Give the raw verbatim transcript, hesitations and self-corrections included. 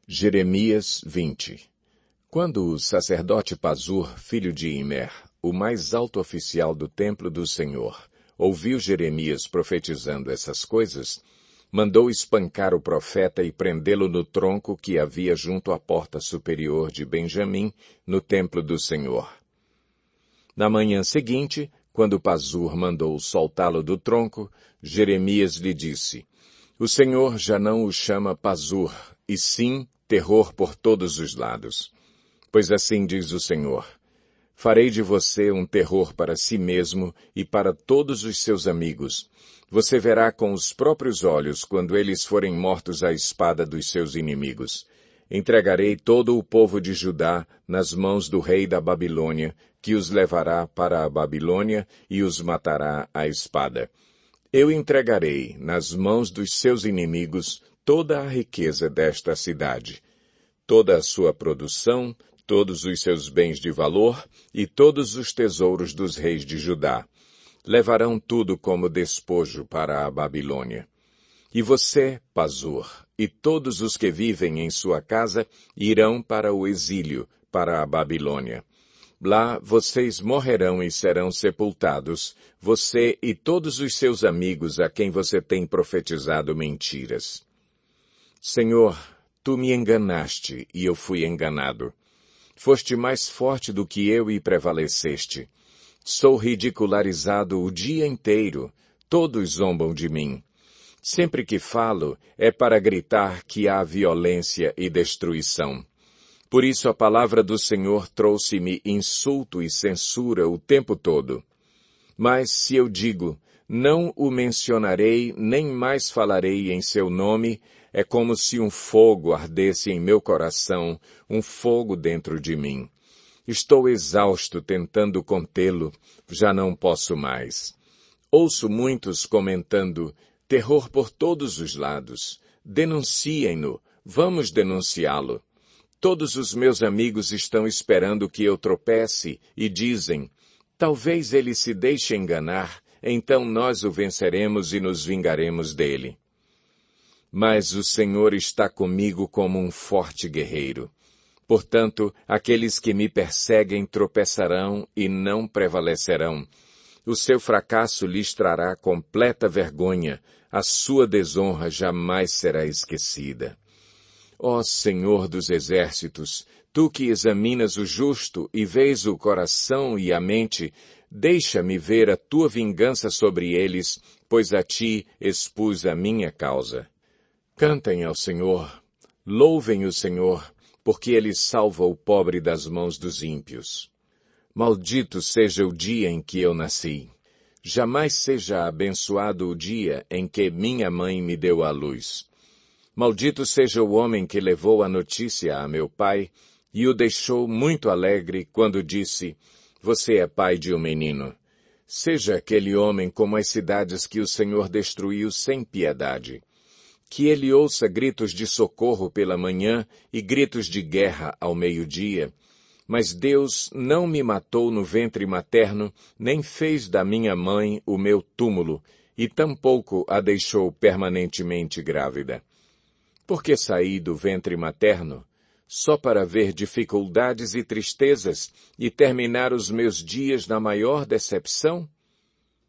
Jeremias vinte. Quando o sacerdote Pazur, filho de Imer, o mais alto oficial do templo do Senhor, ouviu Jeremias profetizando essas coisas, mandou espancar o profeta e prendê-lo no tronco que havia junto à porta superior de Benjamim, no templo do Senhor. Na manhã seguinte, quando Pazur mandou soltá-lo do tronco, Jeremias lhe disse: O Senhor já não o chama Pazur, e sim terror por todos os lados. Pois assim diz o Senhor: farei de você um terror para si mesmo e para todos os seus amigos. Você verá com os próprios olhos quando eles forem mortos à espada dos seus inimigos. Entregarei todo o povo de Judá nas mãos do rei da Babilônia, que os levará para a Babilônia e os matará à espada. Eu entregarei nas mãos dos seus inimigos toda a riqueza desta cidade, toda a sua produção, todos os seus bens de valor e todos os tesouros dos reis de Judá. Levarão tudo como despojo para a Babilônia. E você, Pazur, e todos os que vivem em sua casa irão para o exílio, para a Babilônia. Lá vocês morrerão e serão sepultados, você e todos os seus amigos a quem você tem profetizado mentiras. Senhor, tu me enganaste e eu fui enganado. Foste mais forte do que eu e prevaleceste. Sou ridicularizado o dia inteiro. Todos zombam de mim. Sempre que falo, é para gritar que há violência e destruição. Por isso a palavra do Senhor trouxe-me insulto e censura o tempo todo. Mas se eu digo, não o mencionarei, nem mais falarei em seu nome, é como se um fogo ardesse em meu coração, um fogo dentro de mim. Estou exausto tentando contê-lo, já não posso mais. Ouço muitos comentando, terror por todos os lados. Denunciem-no, vamos denunciá-lo. Todos os meus amigos estão esperando que eu tropece e dizem, talvez ele se deixe enganar, então nós o venceremos e nos vingaremos dele. Mas o Senhor está comigo como um forte guerreiro. Portanto, aqueles que me perseguem tropeçarão e não prevalecerão. O seu fracasso lhes trará completa vergonha, a sua desonra jamais será esquecida. Ó Senhor dos exércitos, tu que examinas o justo e vês o coração e a mente, deixa-me ver a tua vingança sobre eles, pois a ti expus a minha causa. Cantem ao Senhor, louvem o Senhor, porque ele salva o pobre das mãos dos ímpios. Maldito seja o dia em que eu nasci. Jamais seja abençoado o dia em que minha mãe me deu à luz. Maldito seja o homem que levou a notícia a meu pai e o deixou muito alegre quando disse, você é pai de um menino. Seja aquele homem como as cidades que o Senhor destruiu sem piedade. Que ele ouça gritos de socorro pela manhã e gritos de guerra ao meio-dia. Mas Deus não me matou no ventre materno, nem fez da minha mãe o meu túmulo, e tampouco a deixou permanentemente grávida. Por que saí do ventre materno? Só para ver dificuldades e tristezas e terminar os meus dias na maior decepção?